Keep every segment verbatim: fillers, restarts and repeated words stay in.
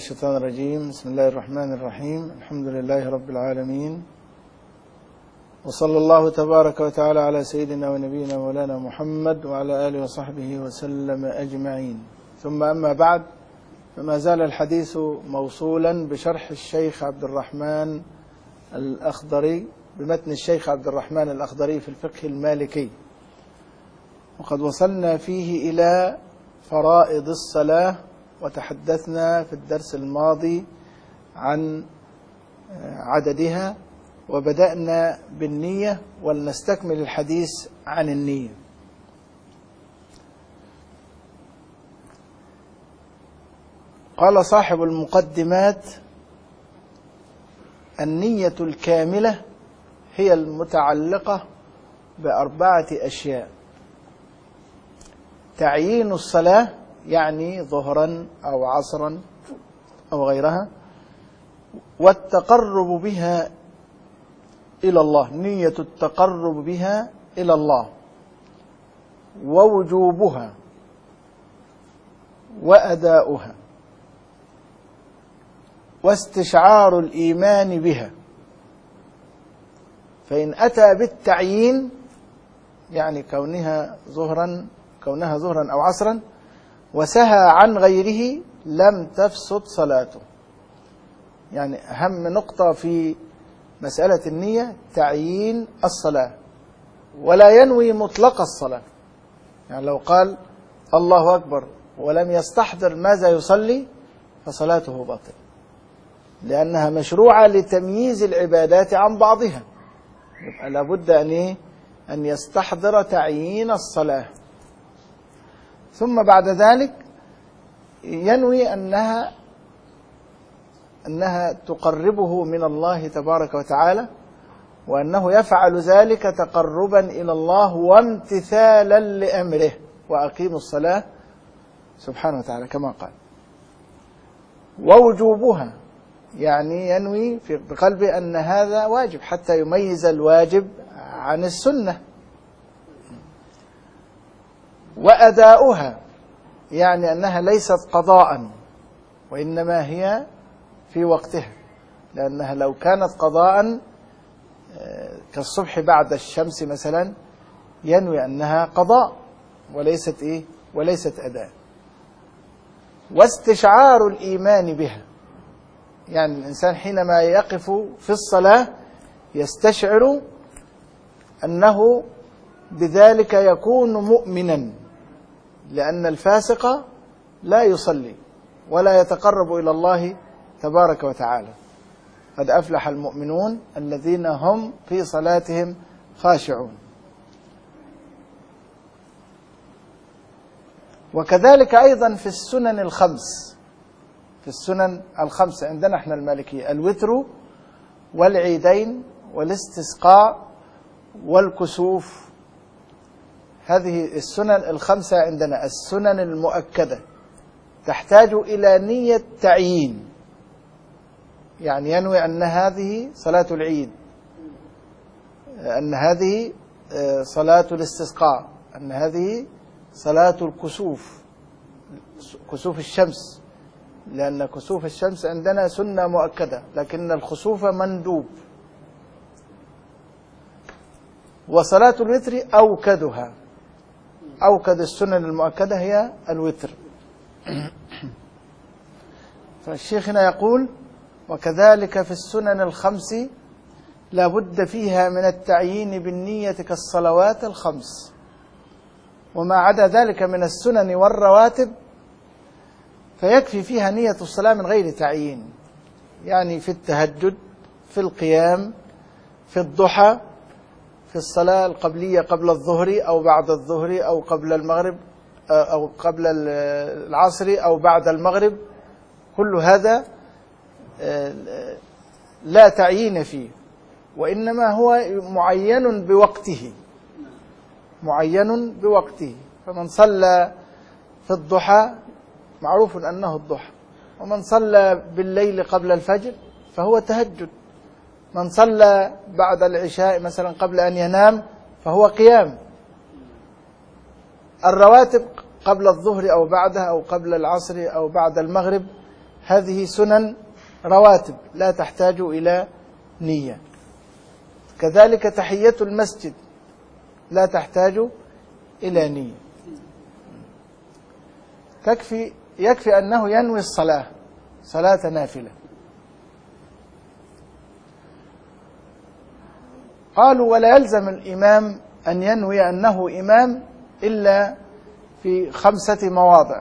الشيطان الرجيم. بسم الله الرحمن الرحيم. الحمد لله رب العالمين، وصلى الله تبارك وتعالى على سيدنا ونبينا مولانا محمد وعلى آله وصحبه وسلم أجمعين. ثم أما بعد، فما زال الحديث موصولا بشرح الشيخ عبد الرحمن الأخضري بمتن الشيخ عبد الرحمن الأخضري في الفقه المالكي، وقد وصلنا فيه إلى فرائض الصلاة، وتحدثنا في الدرس الماضي عن عددها، وبدأنا بالنية، ولنستكمل الحديث عن النية. قال صاحب المقدمات: النية الكاملة هي المتعلقة بأربعة أشياء: تعيين الصلاة، يعني ظهرا أو عصرا أو غيرها، والتقرب بها إلى الله، نية التقرب بها إلى الله، ووجوبها، وأداؤها، واستشعار الإيمان بها. فإن أتى بالتعيين، يعني كونها ظهرا كونها ظهرا أو عصرا، وسهى عن غيره، لم تفسد صلاته. يعني أهم نقطة في مسألة النية تعيين الصلاة، ولا ينوي مطلق الصلاة. يعني لو قال الله أكبر ولم يستحضر ماذا يصلي فصلاته باطلة، لأنها مشروعة لتمييز العبادات عن بعضها. يبقى لابد أن أن يستحضر تعيين الصلاة، ثم بعد ذلك ينوي أنها أنها تقربه من الله تبارك وتعالى، وأنه يفعل ذلك تقربا إلى الله وامتثالا لأمره: وأقيموا الصلاة سبحانه وتعالى كما قال. ووجوبها، يعني ينوي في بقلبه أن هذا واجب حتى يميز الواجب عن السنة. وأداؤها، يعني أنها ليست قضاء، وإنما هي في وقتها، لأنها لو كانت قضاء كالصبح بعد الشمس مثلا ينوي أنها قضاء وليست إيه وليست أداء. واستشعار الإيمان بها، يعني الإنسان حينما يقف في الصلاة يستشعر أنه بذلك يكون مؤمنا، لأن الفاسق لا يصلي ولا يتقرب إلى الله تبارك وتعالى. قد أفلح المؤمنون الذين هم في صلاتهم خاشعون. وكذلك أيضا في السنن الخمس في السنن الخمس عندنا احنا المالكية: الوتر، والعيدين، والاستسقاء، والكسوف. هذه السنن الخمسة عندنا السنن المؤكدة، تحتاج إلى نية تعيين. يعني ينوي أن هذه صلاة العيد، أن هذه صلاة الاستسقاء، أن هذه صلاة الكسوف، كسوف الشمس، لأن كسوف الشمس عندنا سنة مؤكدة، لكن الخسوف مندوب. وصلاة الوتر أوكدها، أوكد السنن المؤكدة هي الوتر. فالشيخ هنا يقول: وكذلك في السنن الخمس لا بد فيها من التعيين بالنية كالصلوات الخمس، وما عدا ذلك من السنن والرواتب فيكفي فيها نية الصلاة من غير تعيين. يعني في التهجد، في القيام، في الضحى، في الصلاة القبلية قبل الظهر أو بعد الظهر أو قبل المغرب أو قبل العصر أو بعد المغرب، كل هذا لا تعيين فيه، وإنما هو معين بوقته معين بوقته. فمن صلى في الضحى معروف أنه الضحى، ومن صلى بالليل قبل الفجر فهو تهجد، من صلى بعد العشاء مثلا قبل أن ينام فهو قيام. الرواتب قبل الظهر أو بعدها أو قبل العصر أو بعد المغرب هذه سنن رواتب لا تحتاج إلى نية. كذلك تحية المسجد لا تحتاج إلى نية، تكفي يكفي أنه ينوي الصلاة صلاة نافلة. قالوا ولا يلزم الإمام أن ينوي أنه إمام إلا في خمسة مواضع: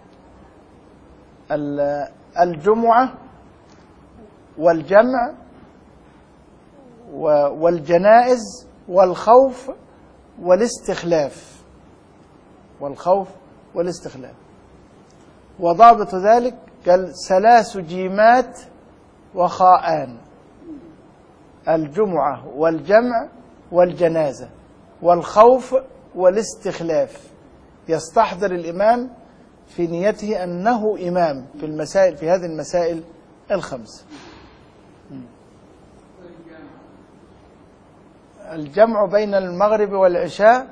الجمعة والجمع والجنائز والخوف والاستخلاف والخوف والاستخلاف وضابط ذلك قال ثلاث جيمات وخاءان: الجمعة والجمع والجنازة والخوف والاستخلاف. يستحضر الإمام في نيته أنه إمام في المسائل في هذه المسائل الخمس. الجمع بين المغرب والعشاء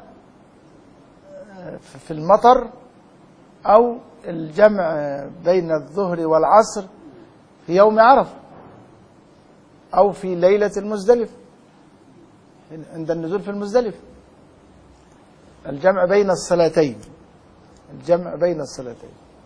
في المطر، أو الجمع بين الظهر والعصر في يوم عرفة، أو في ليلة المزدلفة عند النزول في المزدلفة. الجمع بين الصلاتين الجمع بين الصلاتين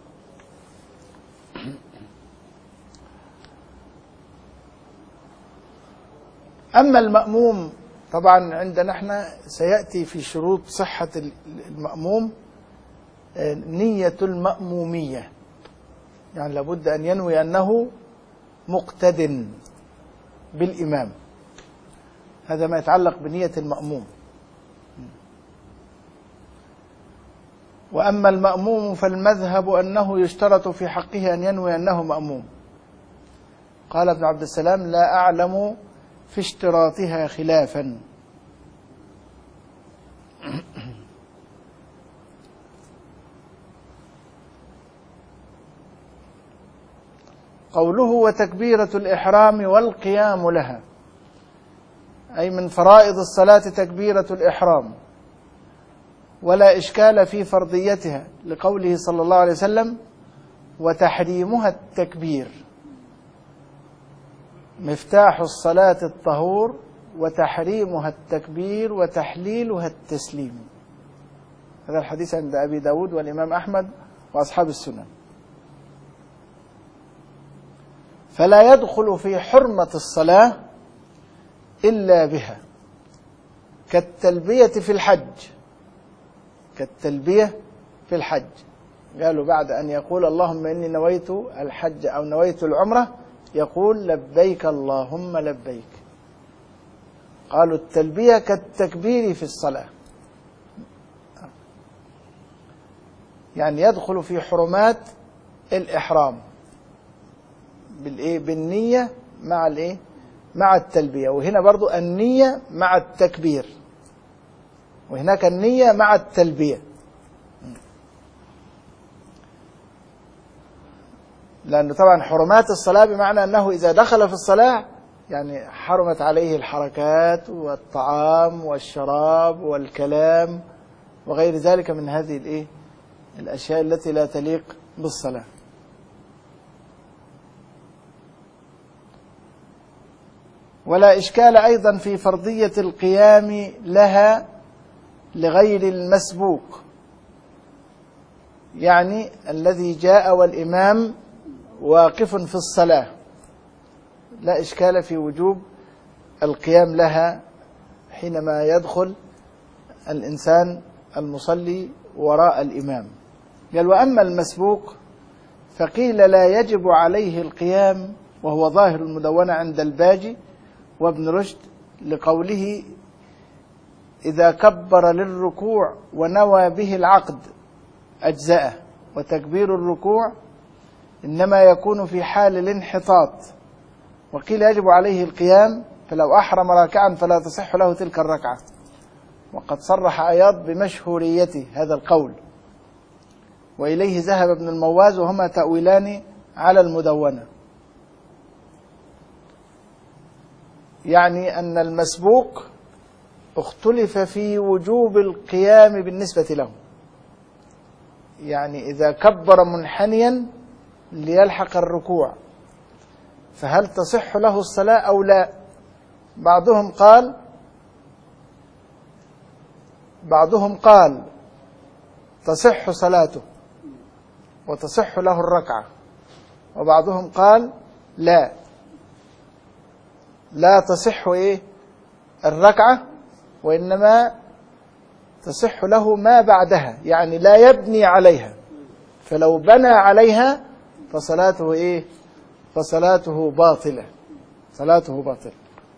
أما المأموم، طبعا عندنا احنا سيأتي في شروط صحة المأموم نية المأمومية، يعني لابد أن ينوي أنه مقتد بالإمام. هذا ما يتعلق بنية المأموم. وأما المأموم فالمذهب أنه يشترط في حقه أن ينوي أنه مأموم. قال ابن عبد السلام: لا أعلم في اشتراطها خلافا. قوله وتكبيرة الإحرام والقيام لها، أي من فرائض الصلاة تكبيرة الإحرام، ولا إشكال في فرضيتها لقوله صلى الله عليه وسلم: وتحريمها التكبير، مفتاح الصلاة الطهور، وتحريمها التكبير، وتحليلها التسليم. هذا الحديث عند أبي داود والإمام أحمد وأصحاب السنن. فلا يدخل في حرمة الصلاة إلا بها، كالتلبية في الحج كالتلبية في الحج قالوا بعد أن يقول اللهم إني نويت الحج أو نويت العمرة يقول لبيك اللهم لبيك. قالوا التلبية كالتكبير في الصلاة، يعني يدخل في حرمات الإحرام بالإيه؟ بالنية مع الإيه؟ مع التلبية. وهنا برضو النية مع التكبير، وهناك النية مع التلبية، لأنه طبعا حرمات الصلاة بمعنى أنه إذا دخل في الصلاة يعني حرمت عليه الحركات والطعام والشراب والكلام وغير ذلك من هذه الإيه؟ الأشياء التي لا تليق بالصلاة. ولا إشكال أيضا في فرضية القيام لها لغير المسبوق، يعني الذي جاء والإمام واقف في الصلاة، لا إشكال في وجوب القيام لها حينما يدخل الإنسان المصلي وراء الإمام. قال وأما المسبوق فقيل لا يجب عليه القيام، وهو ظاهر المدونة عند الباجي وابن رشد لقوله إذا كبر للركوع ونوى به العقد أجزأه، وتكبير الركوع إنما يكون في حال الانحطاط. وقيل يجب عليه القيام، فلو أحرم راكعا فلا تصح له تلك الركعة. وقد صرح عياض بمشهوريته هذا القول، وإليه ذهب ابن المواز، وهما تأويلان على المدونة. يعني أن المسبوق اختلف في وجوب القيام بالنسبة له، يعني إذا كبر منحنيا ليلحق الركوع، فهل تصح له الصلاة أو لا؟ بعضهم قال بعضهم قال تصح صلاته وتصح له الركعة، وبعضهم قال لا لا تصح إيه الركعة، وإنما تصح له ما بعدها، يعني لا يبني عليها، فلو بنى عليها فصلاته إيه فصلاته باطلة صلاته باطلة.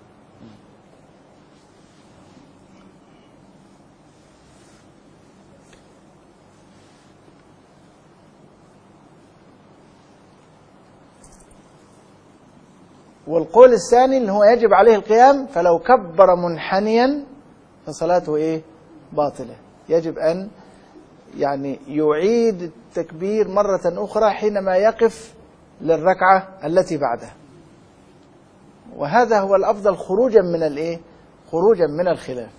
والقول الثاني اللي هو يجب عليه القيام، فلو كبر منحنيا فصلاته إيه باطلة، يجب أن يعني يعيد التكبير مرة أخرى حينما يقف للركعة التي بعدها، وهذا هو الأفضل خروجا من الإيه خروجا من الخلاف.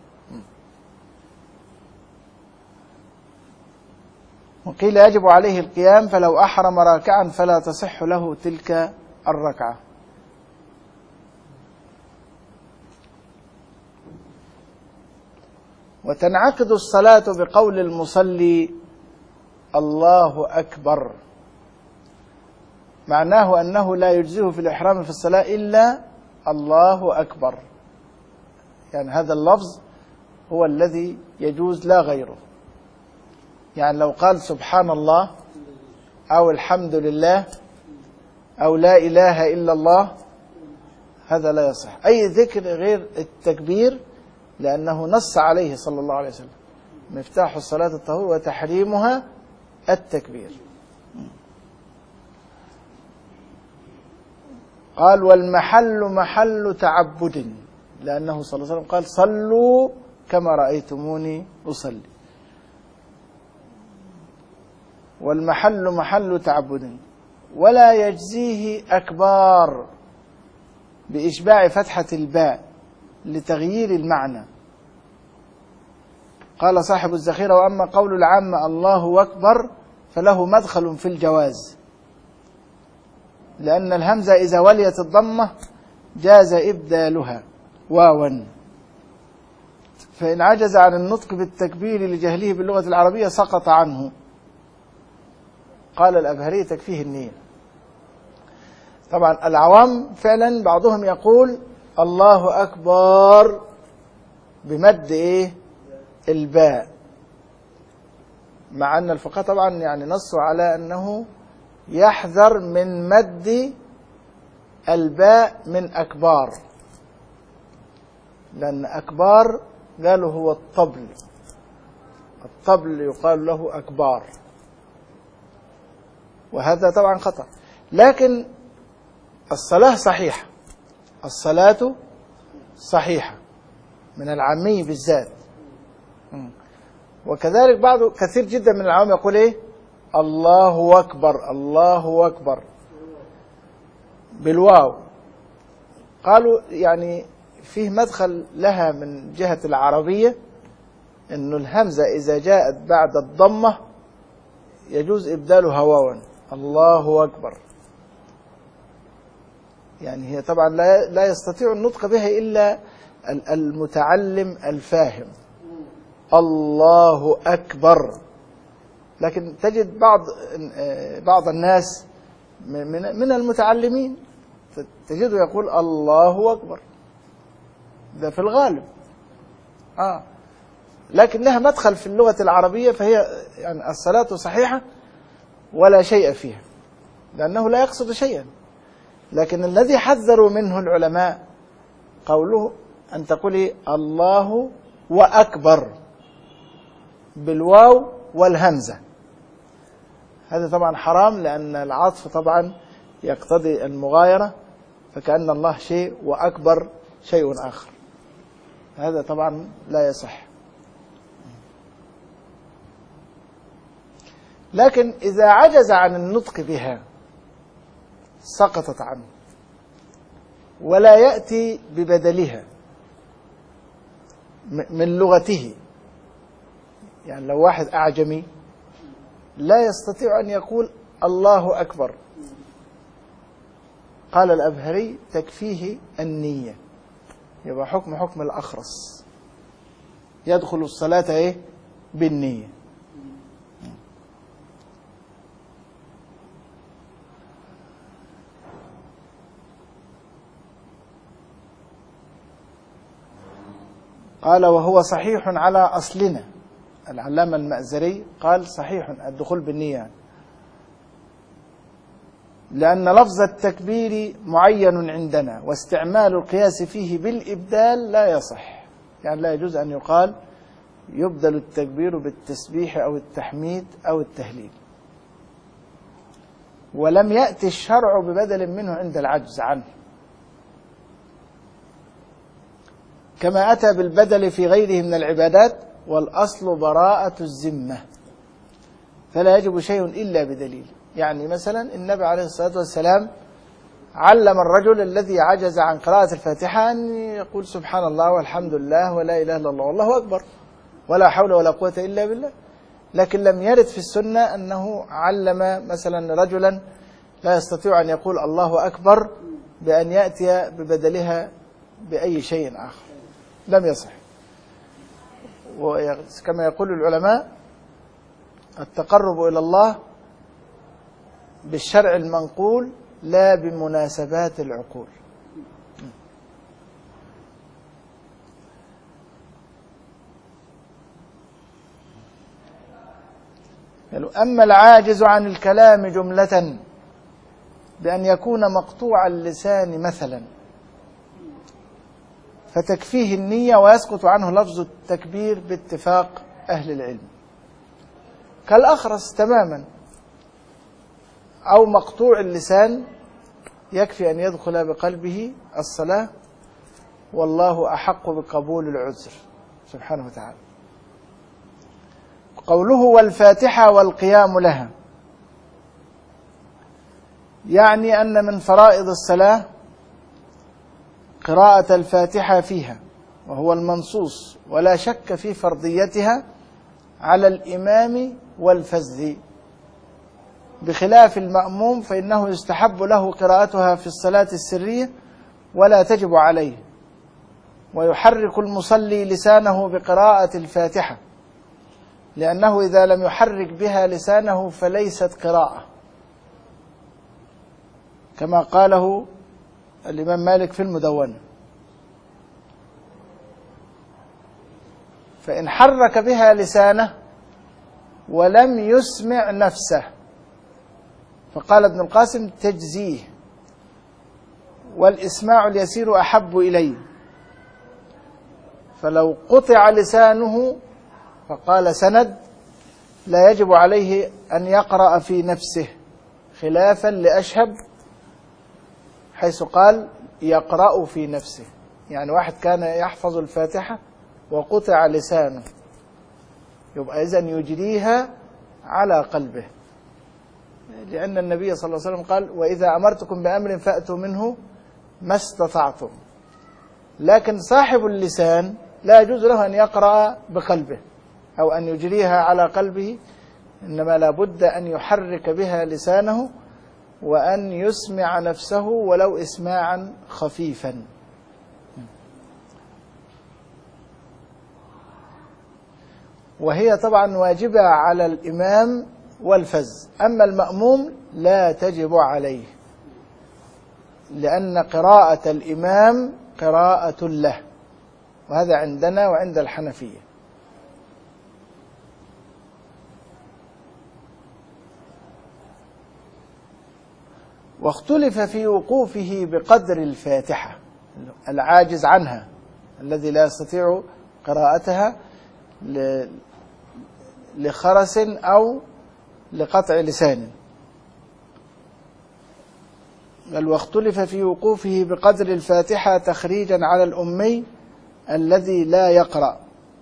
وقيل يجب عليه القيام، فلو أحرم راكعا فلا تصح له تلك الركعة. وتنعقد الصلاة بقول المصلي الله أكبر، معناه أنه لا يجزئه في الإحرام في الصلاة إلا الله أكبر، يعني هذا اللفظ هو الذي يجوز لا غيره. يعني لو قال سبحان الله أو الحمد لله أو لا إله إلا الله هذا لا يصح، أي ذكر غير التكبير، لأنه نص عليه صلى الله عليه وسلم مفتاح الصلاة الطهور وتحريمها التكبير. قال والمحل محل تعبد، لأنه صلى الله عليه وسلم قال صلوا كما رأيتموني أصلي، والمحل محل تعبد. ولا يجزيه أكبار بإشباع فتحة الباء لتغيير المعنى. قال صاحب الذخيرة وأما قول العامة الله أكبر فله مدخل في الجواز، لأن الهمزة إذا وليت الضمة جاز إبدالها واوا، فإن عجز عن النطق بالتكبير لجهله باللغة العربية سقط عنه. قال الأبهري تكفيه النية. طبعا العوام فعلا بعضهم يقول الله أكبر بمد إيه الباء، مع أن الفقهاء طبعا يعني نصوا على أنه يحذر من مد الباء من أكبار، لأن أكبار قالوا هو الطبل، الطبل يقال له أكبار، وهذا طبعا خطأ. لكن الصلاة صحيحة، الصلاة صحيحة من العامي بالذات. وكذلك بعض كثير جدا من العوام يقول ايه الله أكبر الله أكبر بالواو، قالوا يعني فيه مدخل لها من جهة العربية، انه الهمزة إذا جاءت بعد الضمة يجوز إبدالها واوا، الله أكبر، يعني هي طبعا لا لا يستطيع النطق بها إلا المتعلم الفاهم، الله أكبر. لكن تجد بعض بعض الناس من المتعلمين تجده يقول الله أكبر، ده في الغالب آه لكن لها مدخل في اللغة العربية، فهي يعني الصلاة صحيحة ولا شيء فيها، لأنه لا يقصد شيئا. لكن الذي حذروا منه العلماء قوله أن تقولي الله وأكبر بالواو والهمزة، هذا طبعا حرام، لأن العطف طبعا يقتضي المغايرة، فكأن الله شيء وأكبر شيء آخر، هذا طبعا لا يصح. لكن إذا عجز عن النطق بها سقطت عنه، ولا يأتي ببدلها من لغته. يعني لو واحد أعجمي لا يستطيع أن يقول الله أكبر، قال الأبهري تكفيه النية، يبقى حكم حكم الأخرس، يدخل الصلاة إيه؟ بالنية. قال وهو صحيح على أصلنا، العلامة المأزري قال صحيح الدخول بالنية، لأن لفظ التكبير معين عندنا، واستعمال القياس فيه بالإبدال لا يصح، يعني لا يجوز أن يقال يبدل التكبير بالتسبيح أو التحميد أو التهليل، ولم يأتي الشرع ببدل منه عند العجز عنه، كما أتى بالبدل في غيره من العبادات، والأصل براءة الذمة، فلا يجب شيء إلا بدليل. يعني مثلا النبي عليه الصلاة والسلام علم الرجل الذي عجز عن قراءة الفاتحة أن يقول سبحان الله والحمد لله ولا إله إلا الله والله أكبر ولا حول ولا قوة إلا بالله، لكن لم يرد في السنة أنه علم مثلا رجلا لا يستطيع أن يقول الله أكبر بأن يأتي ببدلها بأي شيء آخر، لم يصح. وكما يقول العلماء التقرب إلى الله بالشرع المنقول لا بمناسبات العقول. أما العاجز عن الكلام جملة بأن يكون مقطوع اللسان مثلا فتكفيه النية ويسقط عنه لفظ التكبير باتفاق أهل العلم، كالأخرس تماما، أو مقطوع اللسان يكفي أن يدخل بقلبه الصلاة، والله أحق بقبول العذر سبحانه وتعالى. قوله والفاتحة والقيام لها، يعني أن من فرائض الصلاة قراءة الفاتحة فيها، وهو المنصوص ولا شك في فرضيتها على الإمام والفذ، بخلاف المأموم فإنه يستحب له قراءتها في الصلاة السرية ولا تجب عليه، ويحرك المصلي لسانه بقراءة الفاتحة، لأنه إذا لم يحرك بها لسانه فليست قراءة، كما قاله الإمام مالك في المدونة. فإن حرك بها لسانه ولم يسمع نفسه فقال ابن القاسم تجزيه، والإسماع اليسير أحب إليه، فلو قطع لسانه فقال سند لا يجب عليه أن يقرأ في نفسه، خلافا لأشهب حيث قال يقرأ في نفسه، يعني واحد كان يحفظ الفاتحة وقطع لسانه يبقى إذن يجريها على قلبه، لأن النبي صلى الله عليه وسلم قال وإذا أمرتكم بأمر فأتوا منه ما استطعتم، لكن صاحب اللسان لا يجوز له أن يقرأ بقلبه أو أن يجريها على قلبه، إنما لا بد أن يحرك بها لسانه وأن يسمع نفسه ولو إسماعا خفيفا. وهي طبعا واجبة على الإمام والفذ، أما المأموم لا تجب عليه، لأن قراءة الإمام قراءة له، وهذا عندنا وعند الحنفية. واختلف في وقوفه بقدر الفاتحة، العاجز عنها الذي لا يستطيع قراءتها لخرس أو لقطع لسان. بل واختلف في وقوفه بقدر الفاتحة تخريجا على الأمي الذي لا يقرأ،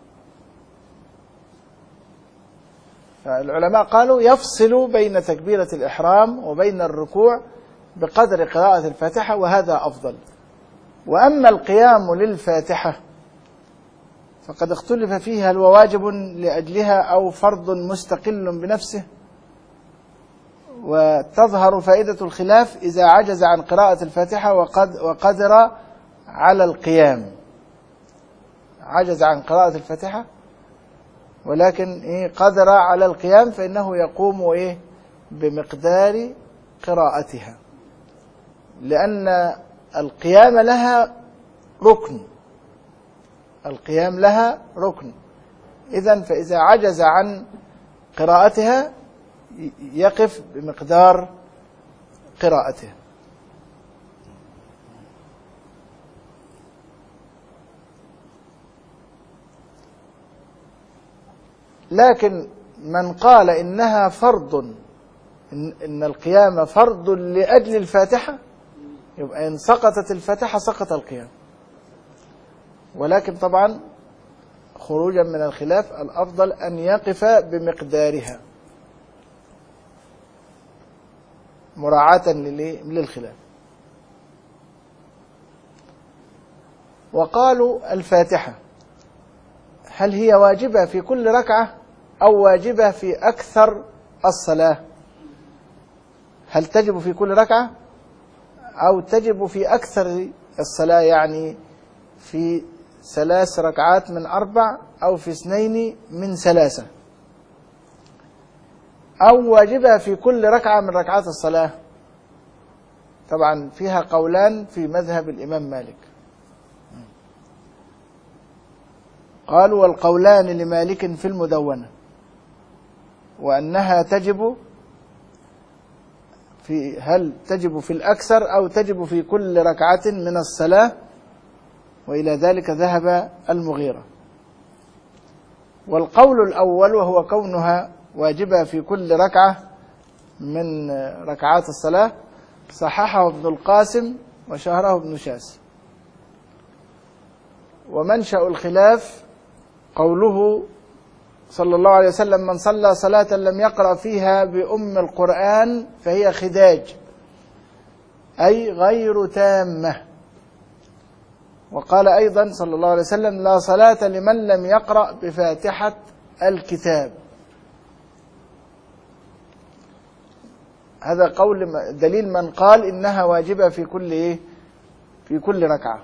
فالعلماء قالوا يفصل بين تكبيرة الإحرام وبين الركوع بقدر قراءة الفاتحة، وهذا أفضل. وأما القيام للفاتحة فقد اختلف فيها هل هو واجب لأجلها أو فرض مستقل بنفسه، وتظهر فائدة الخلاف إذا عجز عن قراءة الفاتحة وقد وقدر على القيام. عجز عن قراءة الفاتحة ولكن إيه قدر على القيام، فإنه يقوم إيه بمقدار قراءتها، لأن القيام لها ركن. القيام لها ركن. إذن فإذا عجز عن قراءتها يقف بمقدار قراءته. لكن من قال إنها فرض، إن, إن القيام فرض لأجل الفاتحة، يبقى إن سقطت الفاتحة سقط القيام. ولكن طبعا خروجا من الخلاف الأفضل أن يقف بمقدارها مراعاة للخلاف. وقالوا الفاتحة هل هي واجبة في كل ركعة أو واجبة في أكثر الصلاة؟ هل تجب في كل ركعة أو تجب في أكثر الصلاة، يعني في ثلاث ركعات من أربع أو في اثنين من ثلاثة، أو واجبة في كل ركعة من ركعات الصلاة؟ طبعا فيها قولان في مذهب الإمام مالك. قالوا والقولان لمالك في المدونة وأنها تجب في هل تجب في الأكثر أو تجب في كل ركعة من الصلاة، وإلى ذلك ذهب المغيرة. والقول الأول وهو كونها واجبة في كل ركعة من ركعات الصلاة صححه ابن القاسم وشهره ابن شاس. ومنشأ الخلاف قوله صلى الله عليه وسلم من صلى صلاة لم يقرأ فيها بأم القرآن فهي خداج، أي غير تامة. وقال أيضا صلى الله عليه وسلم لا صلاة لمن لم يقرأ بفاتحة الكتاب. هذا قول دليل من قال إنها واجبة في كل إيه؟ في كل ركعة.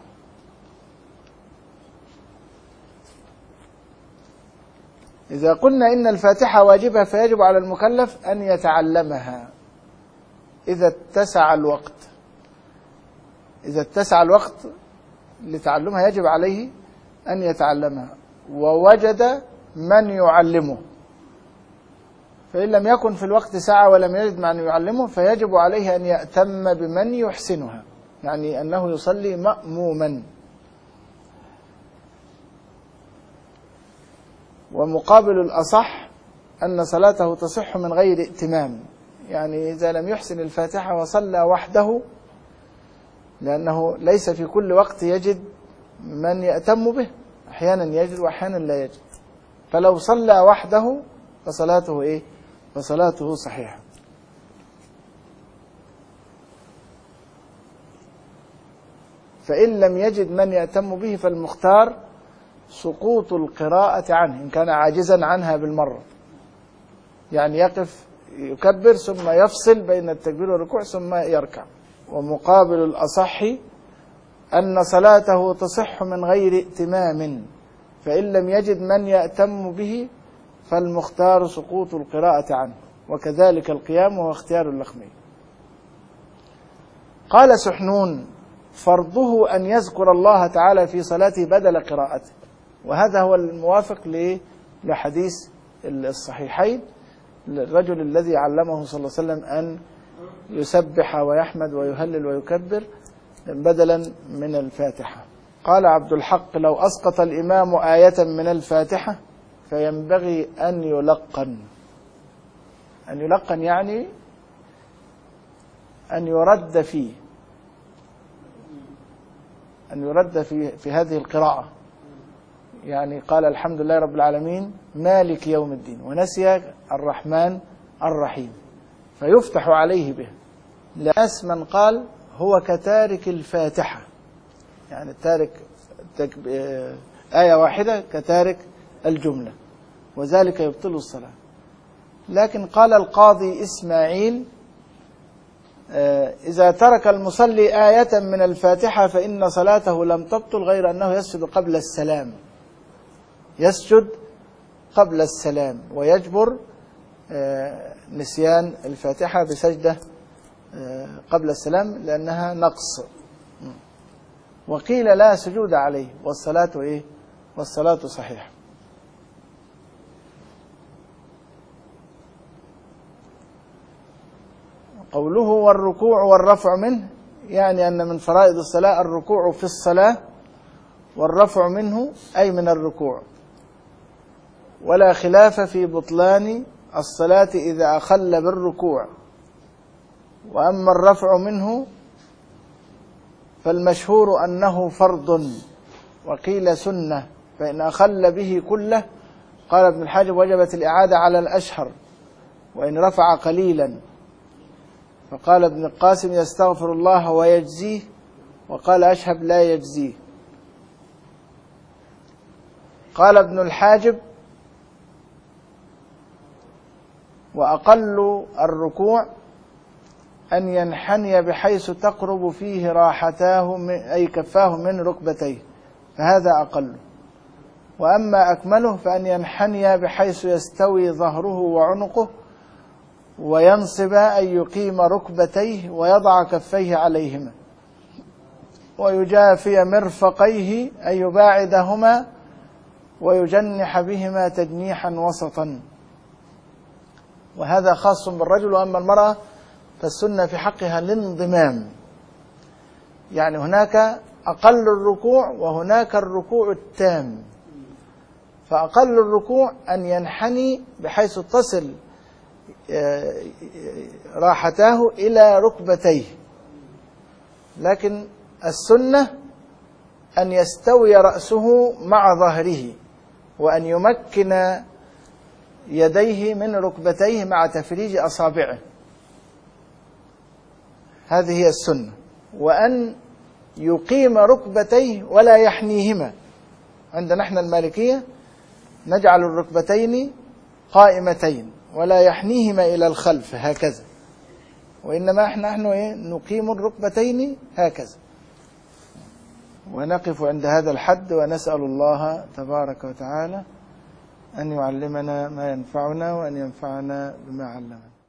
إذا قلنا إن الفاتحة واجبة فيجب على المكلف أن يتعلمها إذا اتسع الوقت. إذا اتسع الوقت لتعلمها يجب عليه أن يتعلمها ووجد من يعلمه. فإن لم يكن في الوقت ساعة ولم يجد من يعلمه فيجب عليه أن يأتم بمن يحسنها، يعني أنه يصلي مأموما. ومقابل الأصح أن صلاته تصح من غير ائتمام، يعني إذا لم يحسن الفاتحة وصلى وحده، لأنه ليس في كل وقت يجد من يأتم به، أحيانا يجد وأحيانا لا يجد، فلو صلى وحده فصلاته إيه؟ فصلاته صحيحة. فإن لم يجد من يأتم به فالمختار سقوط القراءة عنه إن كان عاجزا عنها بالمرة، يعني يقف يكبر ثم يفصل بين التكبير والركوع ثم يركع. ومقابل الأصح أن صلاته تصح من غير ائتمام، فإن لم يجد من يأتم به فالمختار سقوط القراءة عنه، وكذلك القيام وهو اختيار اللخمي. قال سحنون فرضه أن يذكر الله تعالى في صلاته بدل قراءته، وهذا هو الموافق لحديث الصحيحين الرجل الذي علمه صلى الله عليه وسلم أن يسبح ويحمد ويهلل ويكبر بدلا من الفاتحة. قال عبد الحق لو أسقط الإمام آية من الفاتحة فينبغي أن يلقن. أن يلقن يعني أن يرد فيه، أن يرد في, في هذه القراءة. يعني قال الحمد لله رب العالمين مالك يوم الدين ونسي الرحمن الرحيم فيفتح عليه به. لأس من قال هو كتارك الفاتحة، يعني تارك آية واحدة كتارك الجملة، وذلك يبطل الصلاة. لكن قال القاضي إسماعيل إذا ترك المصلي آية من الفاتحة فإن صلاته لم تبطل، غير أنه يسجد قبل السلام، يسجد قبل السلام ويجبر نسيان الفاتحة بسجدة قبل السلام لأنها نقص. وقيل لا سجود عليه والصلاة إيه؟ والصلاة صحيحة. قوله والركوع والرفع منه، يعني أن من فرائض الصلاة الركوع في الصلاة والرفع منه أي من الركوع، ولا خلاف في بطلان الصلاة إذا أخل بالركوع. وأما الرفع منه فالمشهور أنه فرض، وقيل سنة، فإن أخل به كله قال ابن الحاجب وجبت الإعادة على الأشهر وإن رفع قليلا. فقال ابن القاسم يستغفر الله ويجزيه، وقال أشهب لا يجزيه. قال ابن الحاجب وأقل الركوع أن ينحني بحيث تقرب فيه راحتاه أي كفاه من ركبتيه، فهذا أقل. وأما أكمله فأن ينحني بحيث يستوي ظهره وعنقه وينصب أن يقيم ركبتيه ويضع كفيه عليهما ويجافي مرفقيه أن يباعدهما ويجنح بهما تجنيحا وسطا، وهذا خاص بالرجل. وأما المرأة فالسنة في حقها الانضمام، يعني هناك أقل الركوع وهناك الركوع التام. فأقل الركوع أن ينحني بحيث تصل راحتاه إلى ركبتيه، لكن السنة أن يستوي رأسه مع ظهره وأن يمكن يديه من ركبتيه مع تفريج أصابعه، هذه هي السنة. وأن يقيم ركبتيه ولا يحنيهما. عندنا نحن المالكية نجعل الركبتين قائمتين ولا يحنيهما إلى الخلف هكذا، وإنما احنا نحن ايه نقيم الركبتين هكذا. ونقف عند هذا الحد، ونسأل الله تبارك وتعالى أن يعلمنا ما ينفعنا وأن ينفعنا بما علمنا.